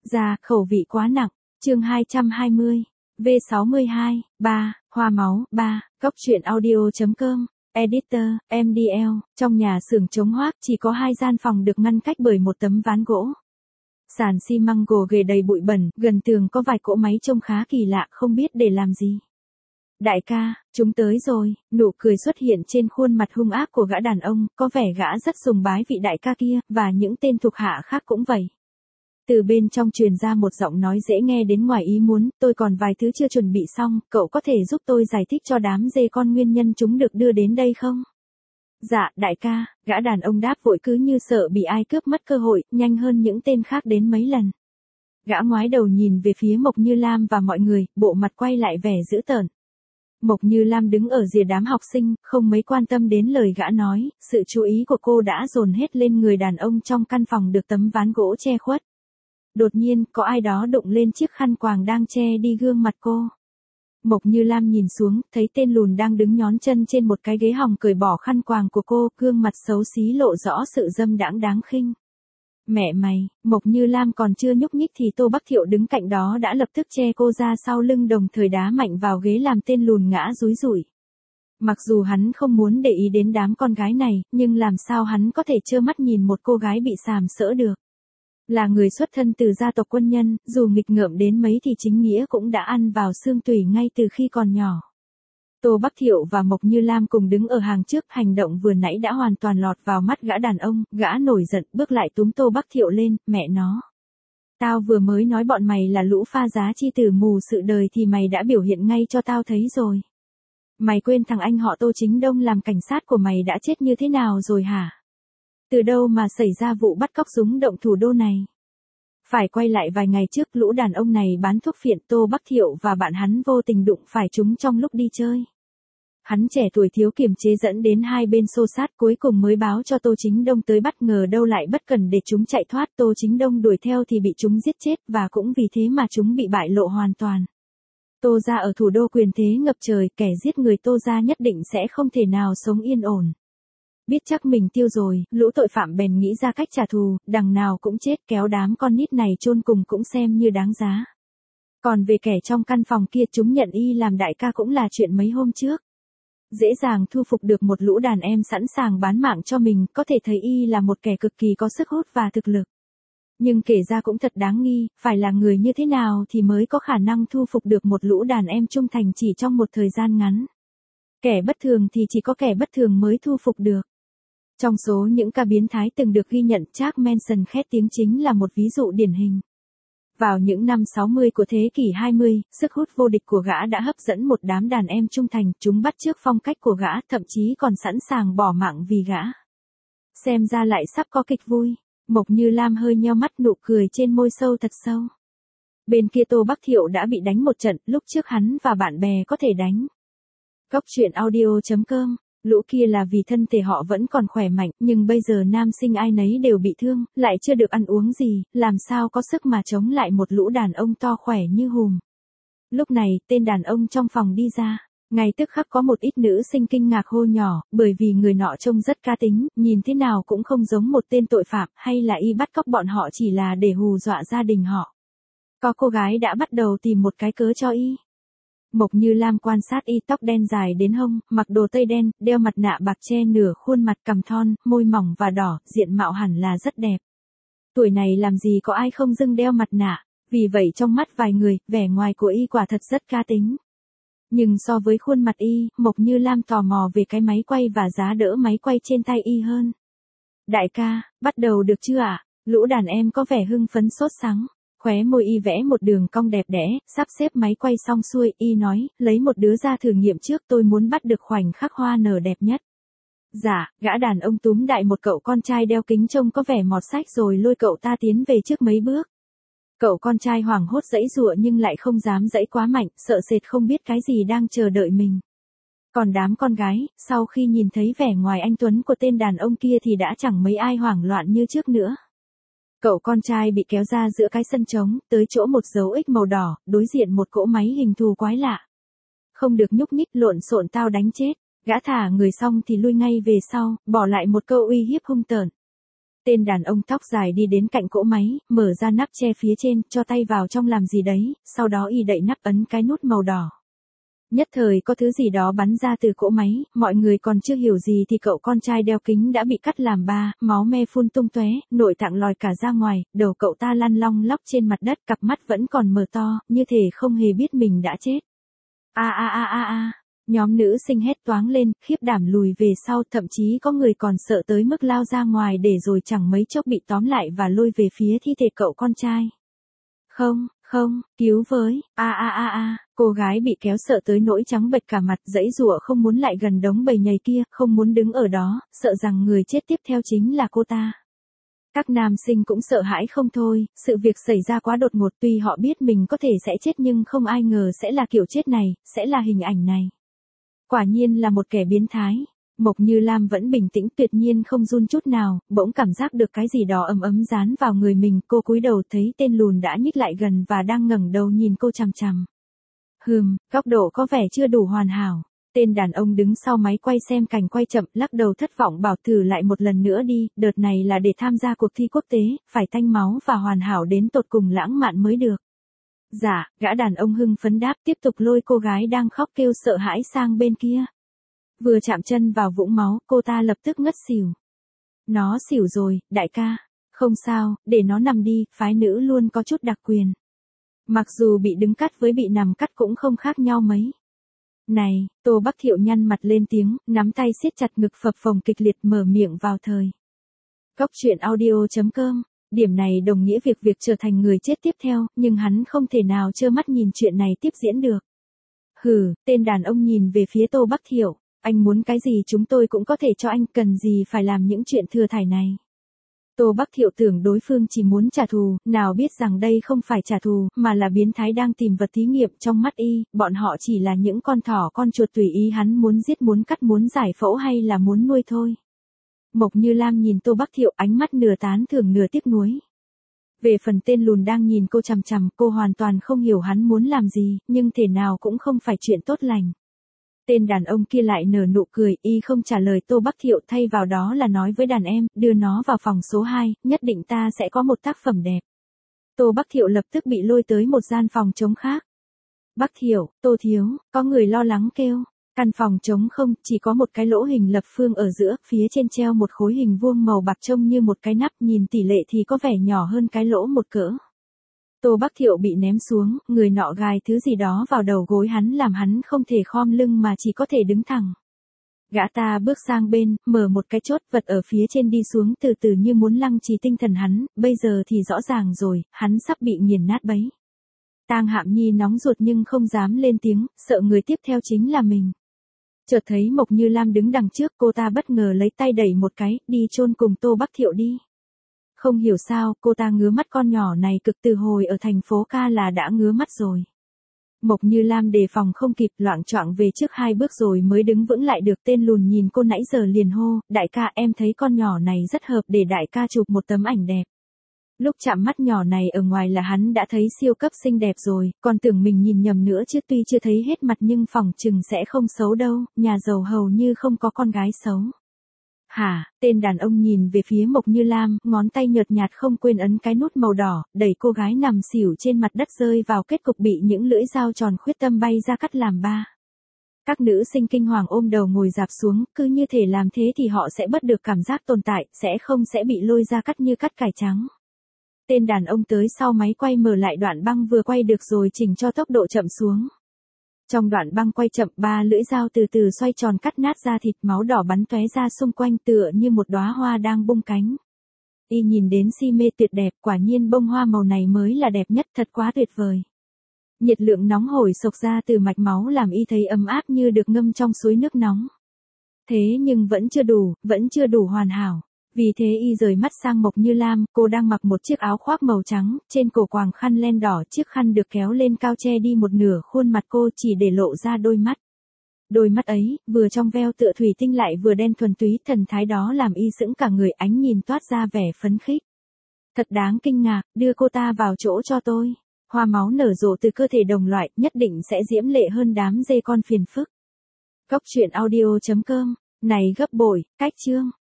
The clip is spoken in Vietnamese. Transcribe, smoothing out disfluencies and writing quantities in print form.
Ra, khẩu vị quá nặng. Chương 220. V62, 3, hoa máu, 3, góc truyện audio.com. Editor, MDL, trong nhà xưởng chống hoác chỉ có 2 gian phòng được ngăn cách bởi một tấm ván gỗ. Sàn xi măng gồ ghề đầy bụi bẩn, gần tường có vài cỗ máy trông khá kỳ lạ, không biết để làm gì. Đại ca, chúng tới rồi, nụ cười xuất hiện trên khuôn mặt hung ác của gã đàn ông, có vẻ gã rất sùng bái vị đại ca kia, và những tên thuộc hạ khác cũng vậy. Từ bên trong truyền ra một giọng nói dễ nghe đến ngoài ý muốn, tôi còn vài thứ chưa chuẩn bị xong, cậu có thể giúp tôi giải thích cho đám dê con nguyên nhân chúng được đưa đến đây không? Dạ, đại ca, gã đàn ông đáp vội cứ như sợ bị ai cướp mất cơ hội, nhanh hơn những tên khác đến mấy lần. Gã ngoái đầu nhìn về phía Mộc Như Lam và mọi người, bộ mặt quay lại vẻ dữ tợn. Mộc Như Lam đứng ở rìa đám học sinh, không mấy quan tâm đến lời gã nói, sự chú ý của cô đã dồn hết lên người đàn ông trong căn phòng được tấm ván gỗ che khuất. Đột nhiên, có ai đó đụng lên chiếc khăn quàng đang che đi gương mặt cô. Mộc Như Lam nhìn xuống, thấy tên lùn đang đứng nhón chân trên một cái ghế hòng cởi bỏ khăn quàng của cô, gương mặt xấu xí lộ rõ sự dâm đãng đáng khinh. Mẹ mày, Mộc Như Lam còn chưa nhúc nhích thì Tô Bắc Thiệu đứng cạnh đó đã lập tức che cô ra sau lưng, đồng thời đá mạnh vào ghế làm tên lùn ngã rúi rủi. Mặc dù hắn không muốn để ý đến đám con gái này, nhưng làm sao hắn có thể trơ mắt nhìn một cô gái bị sàm sỡ được. Là người xuất thân từ gia tộc quân nhân, dù nghịch ngợm đến mấy thì chính nghĩa cũng đã ăn vào xương tủy ngay từ khi còn nhỏ. Tô Bắc Thiệu và Mộc Như Lam cùng đứng ở hàng trước, hành động vừa nãy đã hoàn toàn lọt vào mắt gã đàn ông, gã nổi giận, bước lại túm Tô Bắc Thiệu lên, mẹ nó. Tao vừa mới nói bọn mày là lũ pha giá chi tử mù sự đời thì mày đã biểu hiện ngay cho tao thấy rồi. Mày quên thằng anh họ Tô Chính Đông làm cảnh sát của mày đã chết như thế nào rồi hả? Từ đâu mà xảy ra vụ bắt cóc rúng động thủ đô này? Phải quay lại vài ngày trước, lũ đàn ông này bán thuốc phiện, Tô Bắc Thiệu và bạn hắn vô tình đụng phải chúng trong lúc đi chơi. Hắn trẻ tuổi thiếu kiềm chế dẫn đến hai bên xô xát, cuối cùng mới báo cho Tô Chính Đông tới, bất ngờ đâu lại bất cẩn để chúng chạy thoát. Tô Chính Đông đuổi theo thì bị chúng giết chết, và cũng vì thế mà chúng bị bại lộ hoàn toàn. Tô gia ở thủ đô quyền thế ngập trời, kẻ giết người Tô gia nhất định sẽ không thể nào sống yên ổn. Biết chắc mình tiêu rồi, lũ tội phạm bèn nghĩ ra cách trả thù, đằng nào cũng chết, kéo đám con nít này chôn cùng cũng xem như đáng giá. Còn về kẻ trong căn phòng kia, chúng nhận y làm đại ca cũng là chuyện mấy hôm trước. Dễ dàng thu phục được một lũ đàn em sẵn sàng bán mạng cho mình, có thể thấy y là một kẻ cực kỳ có sức hút và thực lực. Nhưng kể ra cũng thật đáng nghi, phải là người như thế nào thì mới có khả năng thu phục được một lũ đàn em trung thành chỉ trong một thời gian ngắn. Kẻ bất thường thì chỉ có kẻ bất thường mới thu phục được. Trong số những ca biến thái từng được ghi nhận, Charles Manson khét tiếng chính là một ví dụ điển hình. Vào những năm 60 của thế kỷ 20, sức hút vô địch của gã đã hấp dẫn một đám đàn em trung thành, chúng bắt chước phong cách của gã, thậm chí còn sẵn sàng bỏ mạng vì gã. Xem ra lại sắp có kịch vui. Mộc Như Lam hơi nheo mắt, nụ cười trên môi sâu thật sâu. Bên kia Tô Bắc Thiệu đã bị đánh một trận, lúc trước hắn và bạn bè có thể đánh. Góc truyện audio.com. Lũ kia là vì thân thể họ vẫn còn khỏe mạnh, nhưng bây giờ nam sinh ai nấy đều bị thương, lại chưa được ăn uống gì, làm sao có sức mà chống lại một lũ đàn ông to khỏe như hùm. Lúc này, tên đàn ông trong phòng đi ra. Ngay tức khắc có một ít nữ sinh kinh ngạc hô nhỏ, bởi vì người nọ trông rất cá tính, nhìn thế nào cũng không giống một tên tội phạm, hay là y bắt cóc bọn họ chỉ là để hù dọa gia đình họ. Có cô gái đã bắt đầu tìm một cái cớ cho y. Mộc Như Lam quan sát y, tóc đen dài đến hông, mặc đồ tây đen, đeo mặt nạ bạc che nửa khuôn mặt, cằm thon, môi mỏng và đỏ, diện mạo hẳn là rất đẹp. Tuổi này làm gì có ai không dưng đeo mặt nạ, vì vậy trong mắt vài người, vẻ ngoài của y quả thật rất cá tính. Nhưng so với khuôn mặt y, Mộc Như Lam tò mò về cái máy quay và giá đỡ máy quay trên tay y hơn. Đại ca, bắt đầu được chưa ạ? Lũ đàn em có vẻ hưng phấn sốt sắng. Khóe môi y vẽ một đường cong đẹp đẽ, sắp xếp máy quay xong xuôi, y nói, lấy một đứa ra thử nghiệm trước, tôi muốn bắt được khoảnh khắc hoa nở đẹp nhất. Dạ, gã đàn ông túm đại một cậu con trai đeo kính trông có vẻ mọt sách rồi lôi cậu ta tiến về trước mấy bước. Cậu con trai hoảng hốt giãy giụa nhưng lại không dám giãy quá mạnh, sợ sệt không biết cái gì đang chờ đợi mình. Còn đám con gái, sau khi nhìn thấy vẻ ngoài anh tuấn của tên đàn ông kia thì đã chẳng mấy ai hoảng loạn như trước nữa. Cậu con trai bị kéo ra giữa cái sân trống, tới chỗ một dấu X màu đỏ, đối diện một cỗ máy hình thù quái lạ. Không được nhúc nhích, lộn xộn tao đánh chết. Gã thả người xong thì lui ngay về sau, bỏ lại một câu uy hiếp hung tợn. Tên đàn ông tóc dài đi đến cạnh cỗ máy, mở ra nắp che phía trên, cho tay vào trong làm gì đấy, sau đó y đậy nắp ấn cái nút màu đỏ. Nhất thời có thứ gì đó bắn ra từ cỗ máy, mọi người còn chưa hiểu gì thì cậu con trai đeo kính đã bị cắt làm ba, máu me phun tung tóe, nội tạng lòi cả ra ngoài, đầu cậu ta lăn long lóc trên mặt đất, cặp mắt vẫn còn mở to, như thể không hề biết mình đã chết. A a a a a. Nhóm nữ sinh hét toáng lên, khiếp đảm lùi về sau, thậm chí có người còn sợ tới mức lao ra ngoài để rồi chẳng mấy chốc bị tóm lại và lôi về phía thi thể cậu con trai. Không, không, cứu với, a a a a, cô gái bị kéo sợ tới nỗi trắng bệch cả mặt, giãy giụa không muốn lại gần đống bầy nhầy kia, không muốn đứng ở đó, sợ rằng người chết tiếp theo chính là cô ta. Các nam sinh cũng sợ hãi không thôi, sự việc xảy ra quá đột ngột, tuy họ biết mình có thể sẽ chết nhưng không ai ngờ sẽ là kiểu chết này, sẽ là hình ảnh này. Quả nhiên là một kẻ biến thái. Mộc Như Lam vẫn bình tĩnh tuyệt nhiên không run chút nào, bỗng cảm giác được cái gì đó ấm ấm dán vào người mình, cô cúi đầu thấy tên lùn đã nhích lại gần và đang ngẩng đầu nhìn cô chằm chằm. Góc độ có vẻ chưa đủ hoàn hảo. Tên đàn ông đứng sau máy quay xem cảnh quay chậm, lắc đầu thất vọng bảo thử lại một lần nữa đi, đợt này là để tham gia cuộc thi quốc tế, phải tanh máu và hoàn hảo đến tột cùng lãng mạn mới được. Dạ, gã đàn ông hưng phấn đáp, tiếp tục lôi cô gái đang khóc kêu sợ hãi sang bên kia. Vừa chạm chân vào vũng máu, cô ta lập tức ngất xỉu. Nó xỉu rồi, đại ca. Không sao, để nó nằm đi, phái nữ luôn có chút đặc quyền. Mặc dù bị đứng cắt với bị nằm cắt cũng không khác nhau mấy. Này, Tô Bắc Thiệu nhăn mặt lên tiếng, nắm tay siết chặt ngực phập phồng kịch liệt, mở miệng vào thời. Cốc truyện audio.com. Điểm này đồng nghĩa việc trở thành người chết tiếp theo, nhưng hắn không thể nào trơ mắt nhìn chuyện này tiếp diễn được. Tên đàn ông nhìn về phía Tô Bắc Thiệu, anh muốn cái gì chúng tôi cũng có thể cho anh, cần gì phải làm những chuyện thừa thải này. Tô Bắc Thiệu tưởng đối phương chỉ muốn trả thù, nào biết rằng đây không phải trả thù, mà là biến thái đang tìm vật thí nghiệm. Trong mắt y, bọn họ chỉ là những con thỏ con chuột tùy ý hắn muốn giết, muốn cắt, muốn giải phẫu hay là muốn nuôi thôi. Mộc Như Lam nhìn Tô Bắc Thiệu, ánh mắt nửa tán thưởng nửa tiếc nuối. Về phần tên lùn đang nhìn cô chằm chằm, cô hoàn toàn không hiểu hắn muốn làm gì, nhưng thể nào cũng không phải chuyện tốt lành. Tên đàn ông kia lại nở nụ cười, y không trả lời Tô Bắc Thiệu, thay vào đó là nói với đàn em, đưa nó vào phòng số 2, nhất định ta sẽ có một tác phẩm đẹp. Tô Bắc Thiệu lập tức bị lôi tới một gian phòng trống khác. Bắc Thiệu, Tô thiếu, có người lo lắng kêu. Căn phòng trống không, chỉ có một cái lỗ hình lập phương ở giữa, phía trên treo một khối hình vuông màu bạc trông như một cái nắp, nhìn tỷ lệ thì có vẻ nhỏ hơn cái lỗ một cỡ. Tô Bắc Thiệu bị ném xuống, người nọ gài thứ gì đó vào đầu gối hắn làm hắn không thể khom lưng mà chỉ có thể đứng thẳng. Gã ta bước sang bên, mở một cái chốt, vật ở phía trên đi xuống từ từ như muốn lăng trì tinh thần hắn, bây giờ thì rõ ràng rồi, hắn sắp bị nghiền nát bấy. Tang Hạm Nhi nóng ruột nhưng không dám lên tiếng, sợ người tiếp theo chính là mình. Chợt thấy Mộc Như Lam đứng đằng trước, cô ta bất ngờ lấy tay đẩy một cái, đi chôn cùng Tô Bắc Thiệu đi. Không hiểu sao, cô ta ngứa mắt con nhỏ này cực, từ hồi ở thành phố ca là đã ngứa mắt rồi. Mộc Như Lam đề phòng không kịp, loạng choạng về trước 2 bước rồi mới đứng vững lại được. Tên lùn nhìn cô nãy giờ liền hô, đại ca, em thấy con nhỏ này rất hợp để đại ca chụp một tấm ảnh đẹp. Lúc chạm mắt nhỏ này ở ngoài là hắn đã thấy siêu cấp xinh đẹp rồi, còn tưởng mình nhìn nhầm nữa chứ, tuy chưa thấy hết mặt nhưng phỏng chừng sẽ không xấu đâu, nhà giàu hầu như không có con gái xấu. Hả, tên đàn ông nhìn về phía Mộc Như Lam, ngón tay nhợt nhạt không quên ấn cái nút màu đỏ, đẩy cô gái nằm xỉu trên mặt đất rơi vào kết cục bị những lưỡi dao tròn khuyết tâm bay ra cắt làm 3. Các nữ sinh kinh hoàng ôm đầu ngồi dạp xuống, cứ như thể làm thế thì họ sẽ bớt được cảm giác tồn tại, sẽ bị lôi ra cắt như cắt cải trắng. Tên đàn ông tới sau máy quay mở lại đoạn băng vừa quay được rồi chỉnh cho tốc độ chậm xuống. Trong đoạn băng quay chậm, 3 lưỡi dao từ từ xoay tròn cắt nát da thịt, máu đỏ bắn tóe ra xung quanh tựa như một đóa hoa đang bung cánh. Y nhìn đến si mê tuyệt đẹp, quả nhiên bông hoa màu này mới là đẹp nhất, thật quá tuyệt vời. Nhiệt lượng nóng hổi xộc ra từ mạch máu làm y thấy ấm áp như được ngâm trong suối nước nóng. Thế nhưng vẫn chưa đủ hoàn hảo. Vì thế y rời mắt sang Mộc Như Lam, cô đang mặc một chiếc áo khoác màu trắng, trên cổ quàng khăn len đỏ, chiếc khăn được kéo lên cao che đi một nửa khuôn mặt cô chỉ để lộ ra đôi mắt. Đôi mắt ấy, vừa trong veo tựa thủy tinh lại vừa đen thuần túy, thần thái đó làm y sững cả người, ánh nhìn toát ra vẻ phấn khích. Thật đáng kinh ngạc, đưa cô ta vào chỗ cho tôi. Hoa máu nở rộ từ cơ thể đồng loại, nhất định sẽ diễm lệ hơn đám dê con phiền phức. Cốc truyện audio.com, này gấp bội, cách chương.